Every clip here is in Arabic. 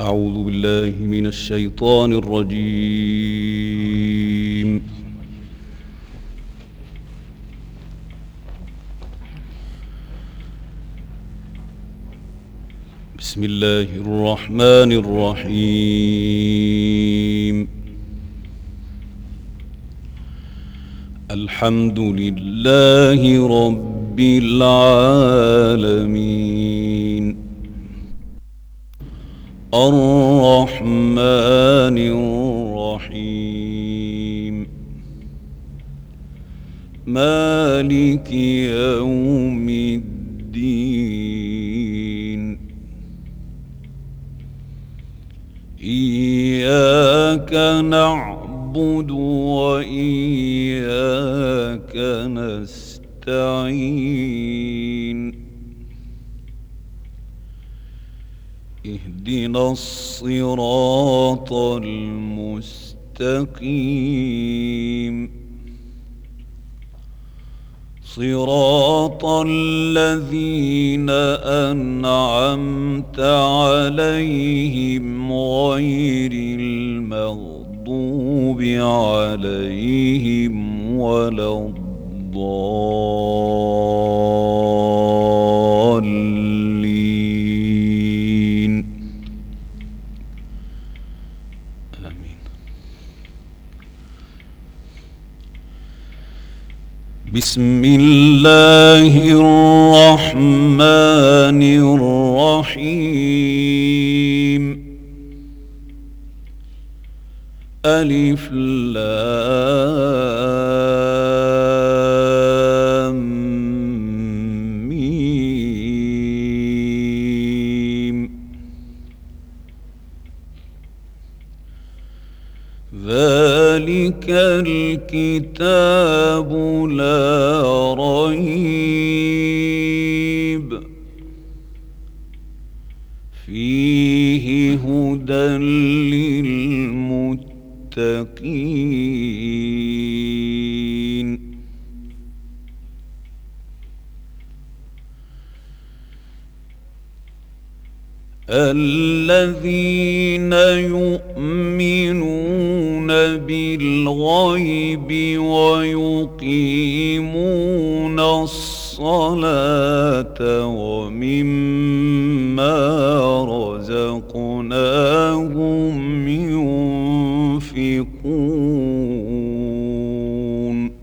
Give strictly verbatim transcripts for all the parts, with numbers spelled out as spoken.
أعوذ بالله من الشيطان الرجيم. بسم الله الرحمن الرحيم. الحمد لله رب العالمين الرحمن الرحيم مالك يوم الدين إياك نعبد وإياك نستعين اهدنا الصراط المستقيم صراط الذين أنعمت عليهم غير المغضوب عليهم ولا الضالين آمين. بسم الله الرحمن الرحيم ألف لام ميم ذلك الكتاب لا ريب فيه هدى للمتقين الذين يؤمنون بالغيب ويقيمون الصلاة ومما رزقناهم ينفقون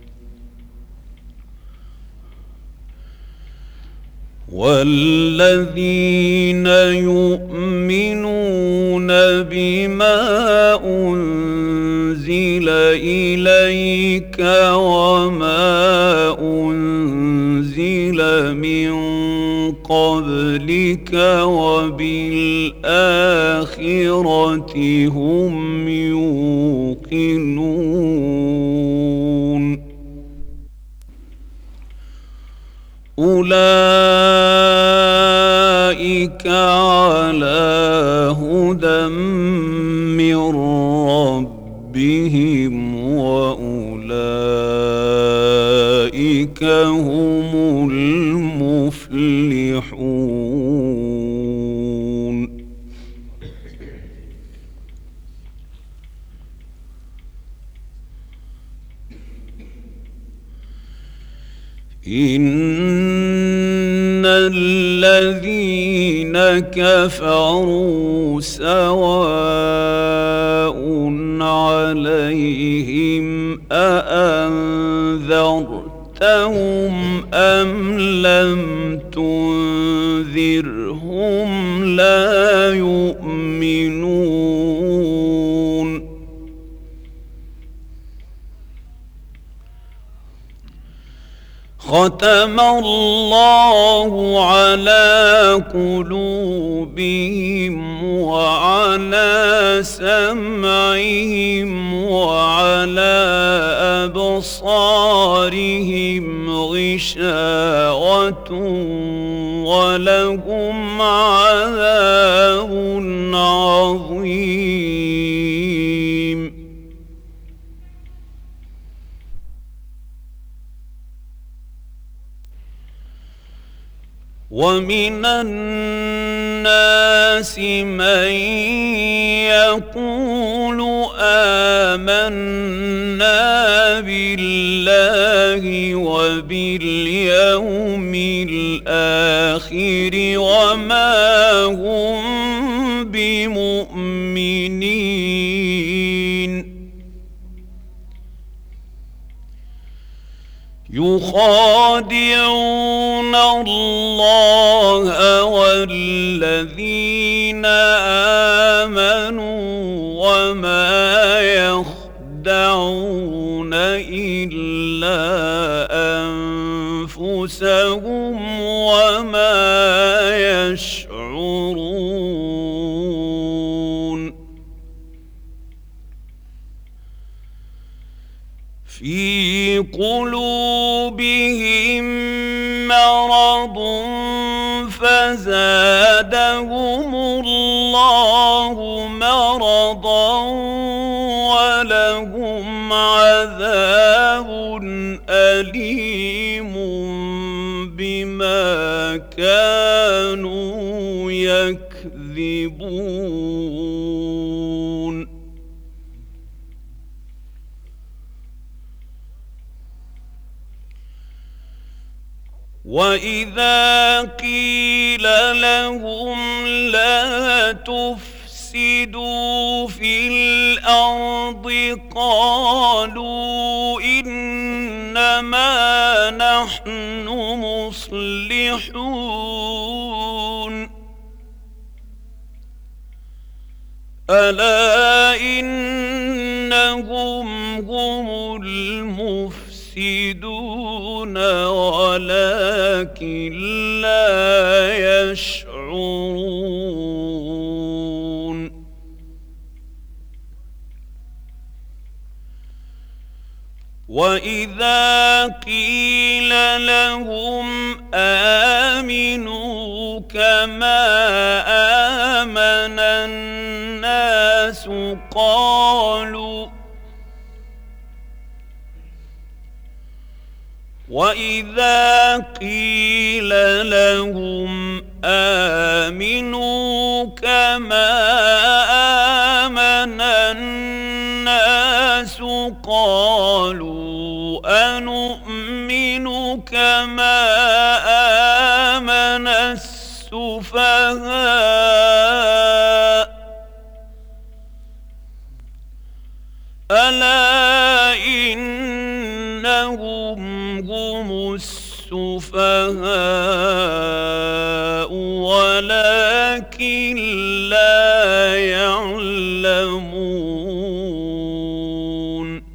والذين يؤمنون بما أنزل إليك وما أنزل من قبلك وبالآخرة هم يوقنون أولئك على هدى من ربهم وأولئك هم المفلحون. إن الذين كفروا سواء عليهم أأنذرتهم أم لم تنذرهم لا يؤمنون. ختم الله على قلوبهم وعلى سمعهم وعلى أبصارهم غشاوة ولهم عذاب عظيم. ومن الناس الناس من يقول آمنا بالله وباليوم الآخر وما هم بمؤمنين يخادعون الله والذين آمنوا وما يخدعون إلا أنفسهم وما يشعرون في قلوبهم مرض فزادهم الله مرضا ولهم عذاب أليم بما كانوا يكذبون وإذا قيل لهم لا تفسدوا في الأرض قالوا إنما نحن مصلحون ألا إنهم هم المفسدون ولكن لا يشعرون وإذا قيل لهم آمنوا كما آمن الناس قالوا وإذا قيل لهم آمنوا كما آمن الناس قالوا أنؤمن كما آمن السفهاء ألا إنهم هم السفهاء ولكن لا يعلمون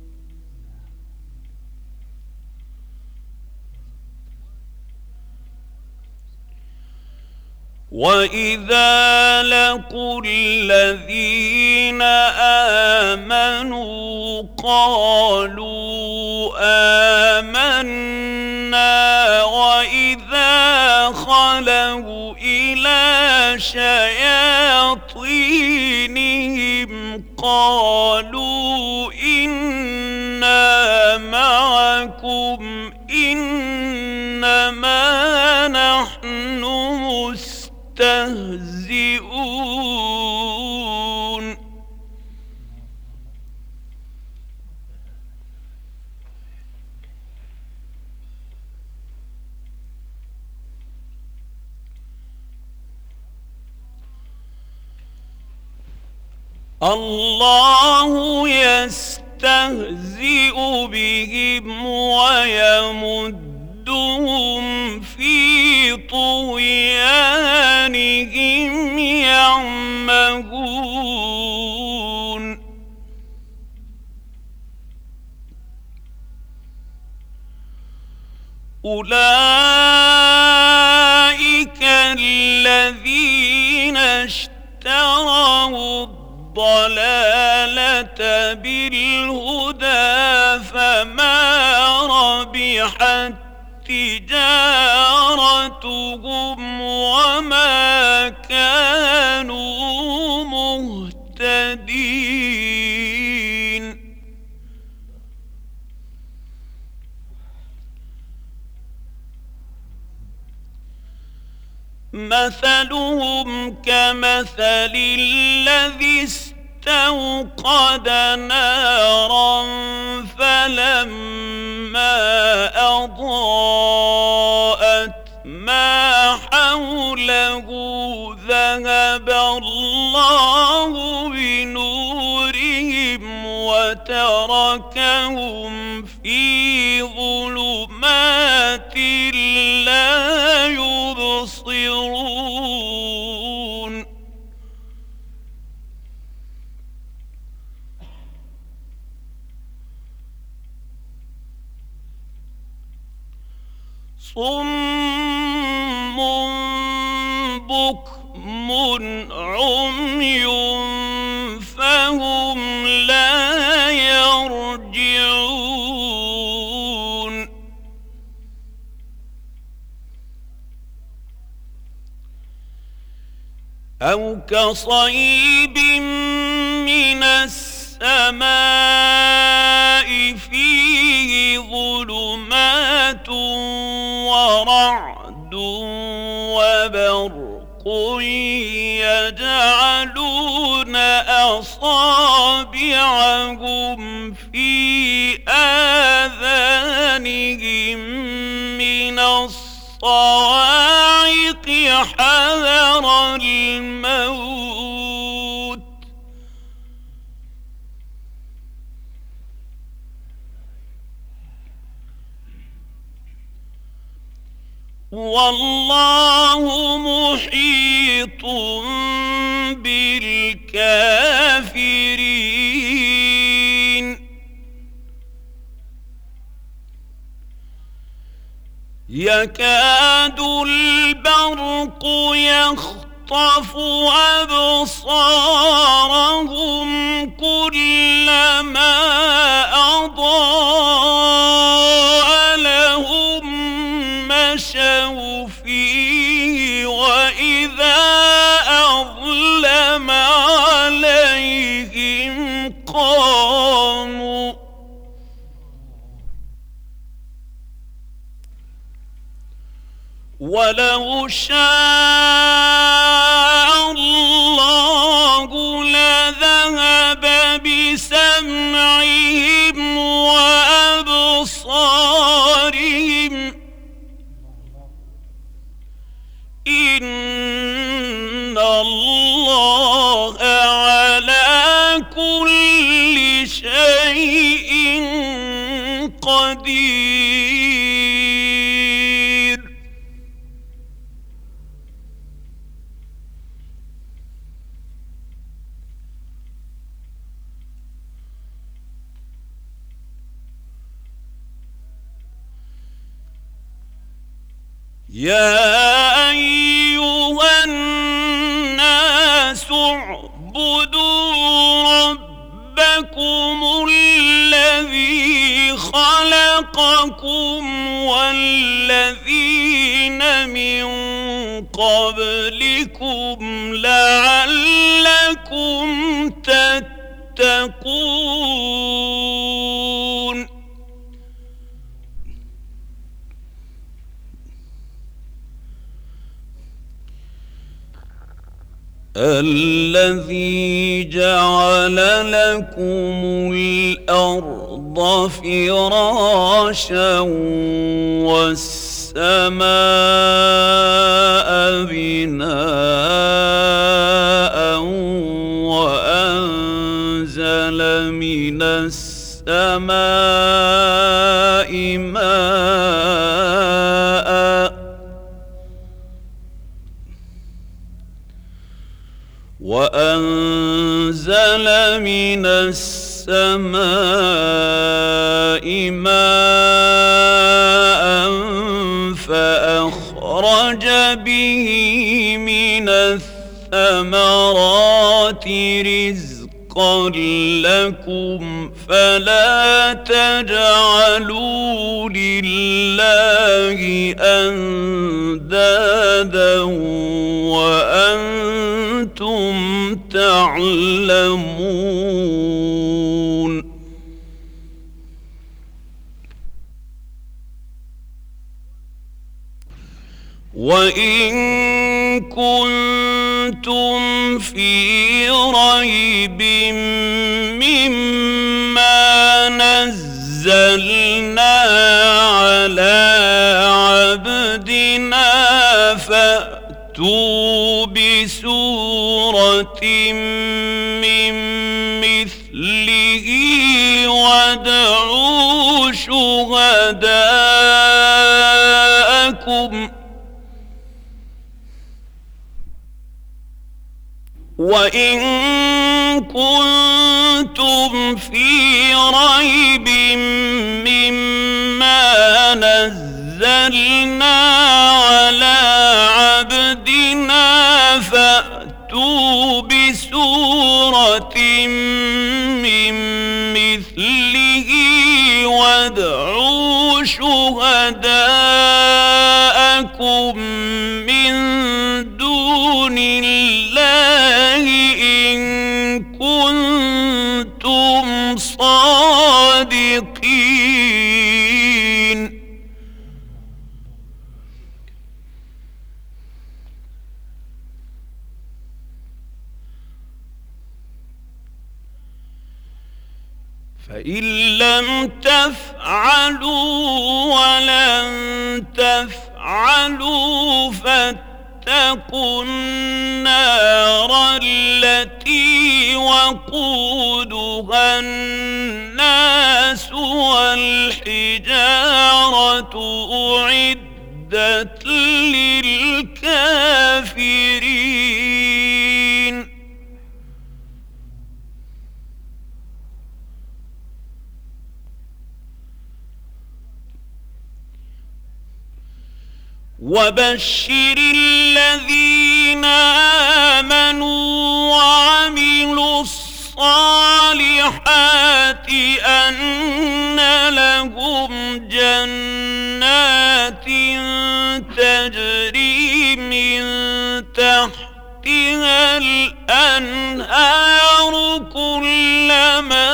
وإذا لقوا الذين آمنوا قالوا آمنا وإذا خلوا إلى شياطينهم قالوا إنا معكم إنما نحن مستهزئون الله يستهزئ بهم ويمدهم في طغيانهم يعمهون أولئك الذين اشتروا الضلالة بالهدى فما ربحت تجارتهم وما كانوا مهتدين مثلهم كمثل الذي استوقد نارا فلما أضاءت ما حوله ذهب الله بنورهم وتركهم في ظلمات لا يبصرون صم بكم عمي فهم لا يرجعون أو كصيب من السماء فيه ظلمات ورعد وبرق يجعلون أصابعهم في آذانهم من الصواعق حذر الموت والله محيط بالكافرين يكاد البرق يخطف أبصارهم كلما أضاء لهم مشوا فيه وإذا أظلم عليهم قاموا ولو شاء الله لذهب بسمعهم وأبصارهم إن الله على كل شيء قدير يا أيها الناس اعبدوا ربكم الذي خلقكم والذين من قبلكم لعلكم تتقون الذي جعل لكم الأرض فراشا والسماء بناء وأنزل من السماء ماء وأنزل من السماء ماء فأخرج به من الثمرات رزقا لكم فلا تجعلوا لله أندادا وأنتم تعلمون وإن كنتم في ريب مما نزلنا على عبدنا فأتوا بسورة من مثله وادعوا شهداءكم وإن كنتم في ريب مما نزلنا على عبدنا فأتوا بسورة من مثله وادعوا شهداءكم من دون الله إن كنتم صادقين. فإن لم تفعلوا ولن تفعلوا فاتقوا النار التي وقودها الناس والحجارة أعدت للكافرين. وبشر الذين آمنوا وعملوا الصالحات أن لهم جنات تجري من تحتها الأنهار كلما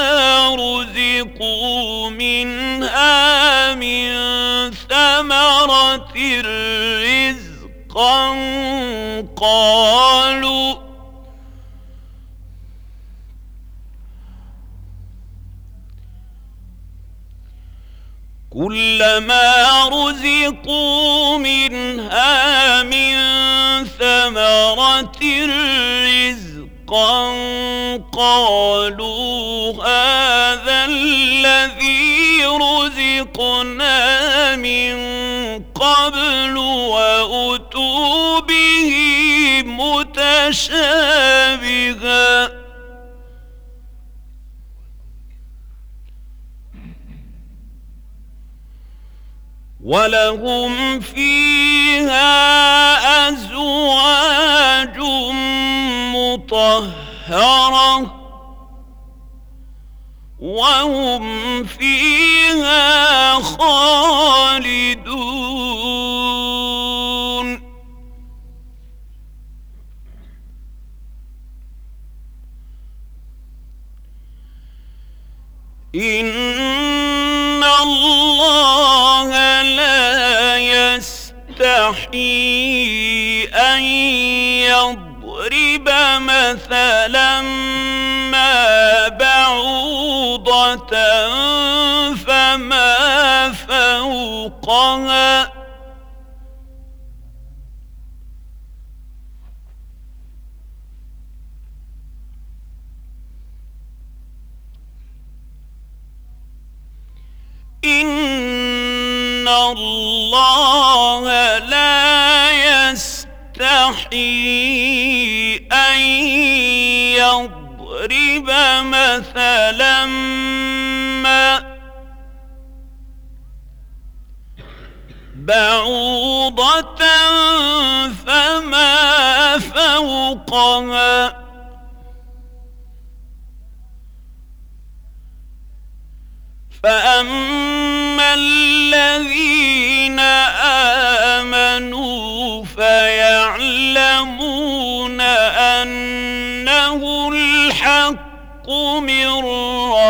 رزقوا منها من ثمرة رزقا قالوا كلما رزقوا منها من ثمرة رزقا قالوا هذا الذي رزقنا من قبل وأتوا به متشابها ولهم فيها أزواج مطهرة وهم فيها خالدون. إن الله لا يستحيي أن يضرب مثلا ما بعوضة فما فوقها إن الله لا يستحيي أن يضرب مثلا ما بعوضة فما فوقها فأما الذين آمنوا فيعلمون أنه الحق من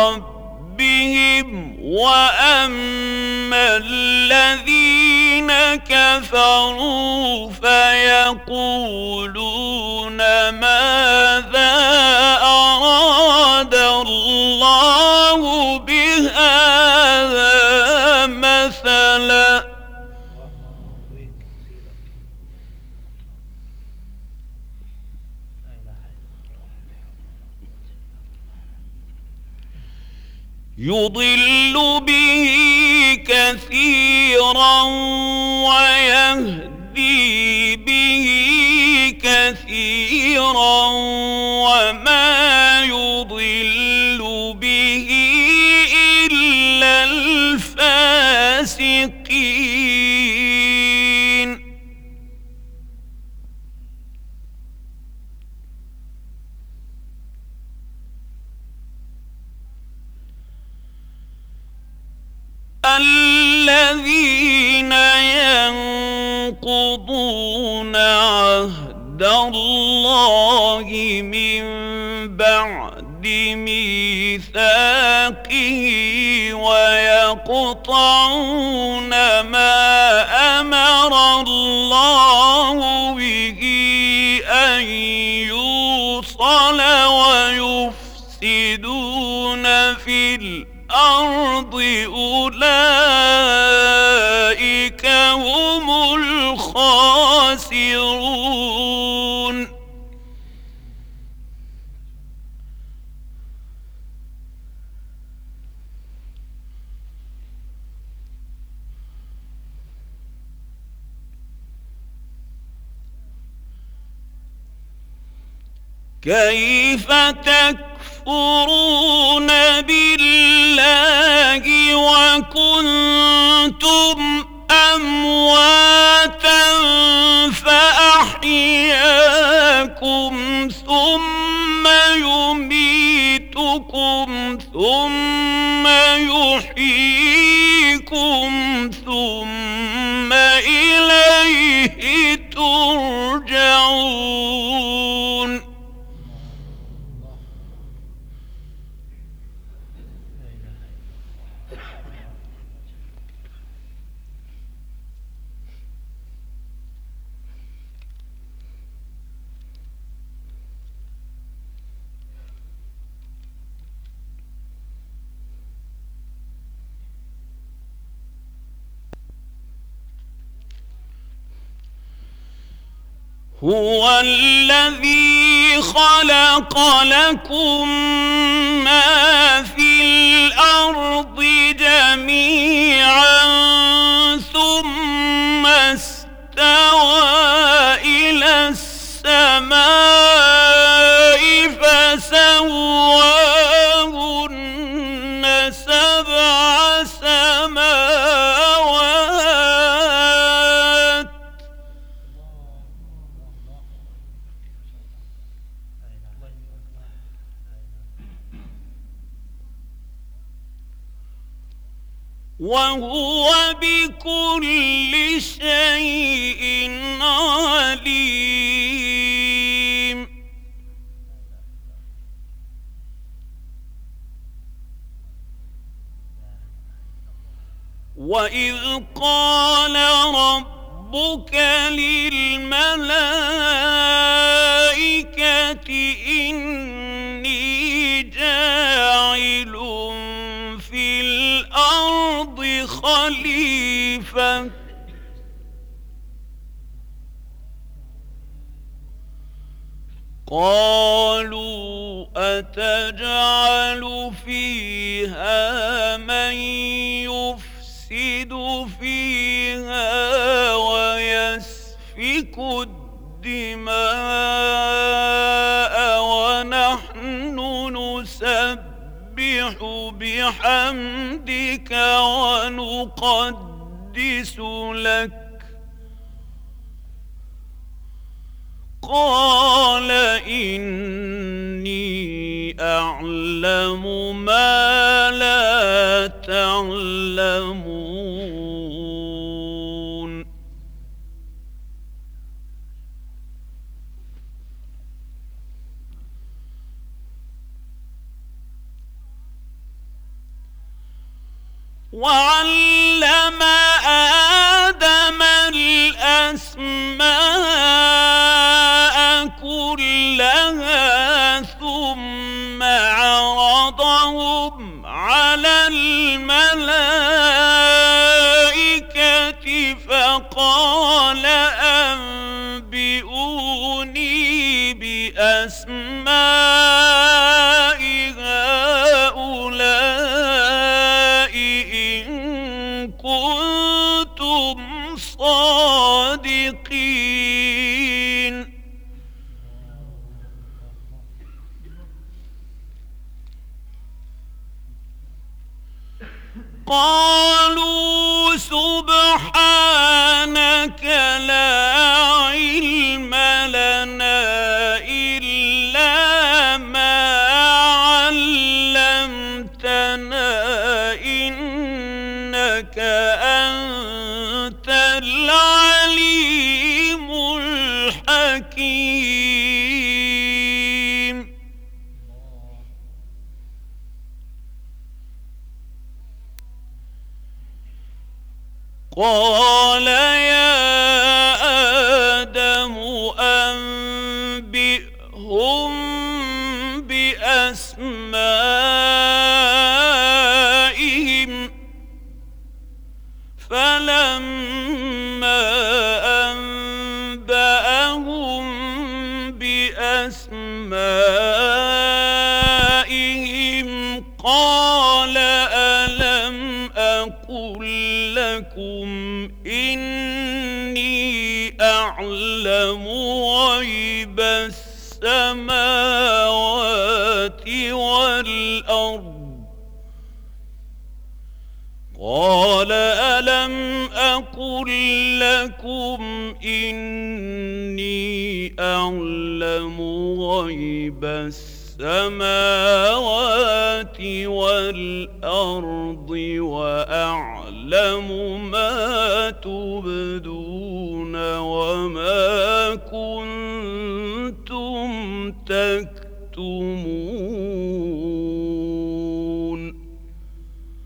ربهم وأما الذين كفروا فيقولون ماذا أراد الله بهذا مثلا يضل به كثيرا ويهدي به كثيرا وما يضل به إلا الفاسقين الذين ينقضون عهد الله من بعد ميثاقه ويقطعون ما أمر الله به أن يوصل ويفسدون في الأرض الأرض أولئك هم الخاسرون كيف تكفرون بالله وكنتم أمواتا فأحياكم ثم يميتكم ثم يحييكم ثم إليه ترجعون هو الذي خلق لكم ما في الأرض جميعا ثم استوى إلى السماء فسواهن سبع سماوات وهو بكل شيء عليم وإذ قال ربك للملائكة إني جاعل في الأرض خليفة قالوا أتجعل فيها من يفسد فيها ويسفك الدماء ونحن نسبح بحمدك ونقدس لك قال إني أعلم ما لا تعلمون وعلم آدم الأسماء كلها ثم عرضهم على الملائكة فقال أنبئوني بأسماء هؤلاء إن كنتم صادقين. قالوا سبحانك لا علم لنا إلا ما علمتنا إنك أنت العليم الحكيم. قال يا آدم أنبئهم بأسمائهم فلما أنبأهم بأسمائهم قال ألم أقل لكم إني أعلم غيب السماوات والأرض قال ألم أقل لكم إني أعلم غيب السماوات والأرض وأعلم ما تبدون وما كنتم تكتمون. صدق الله العظيم.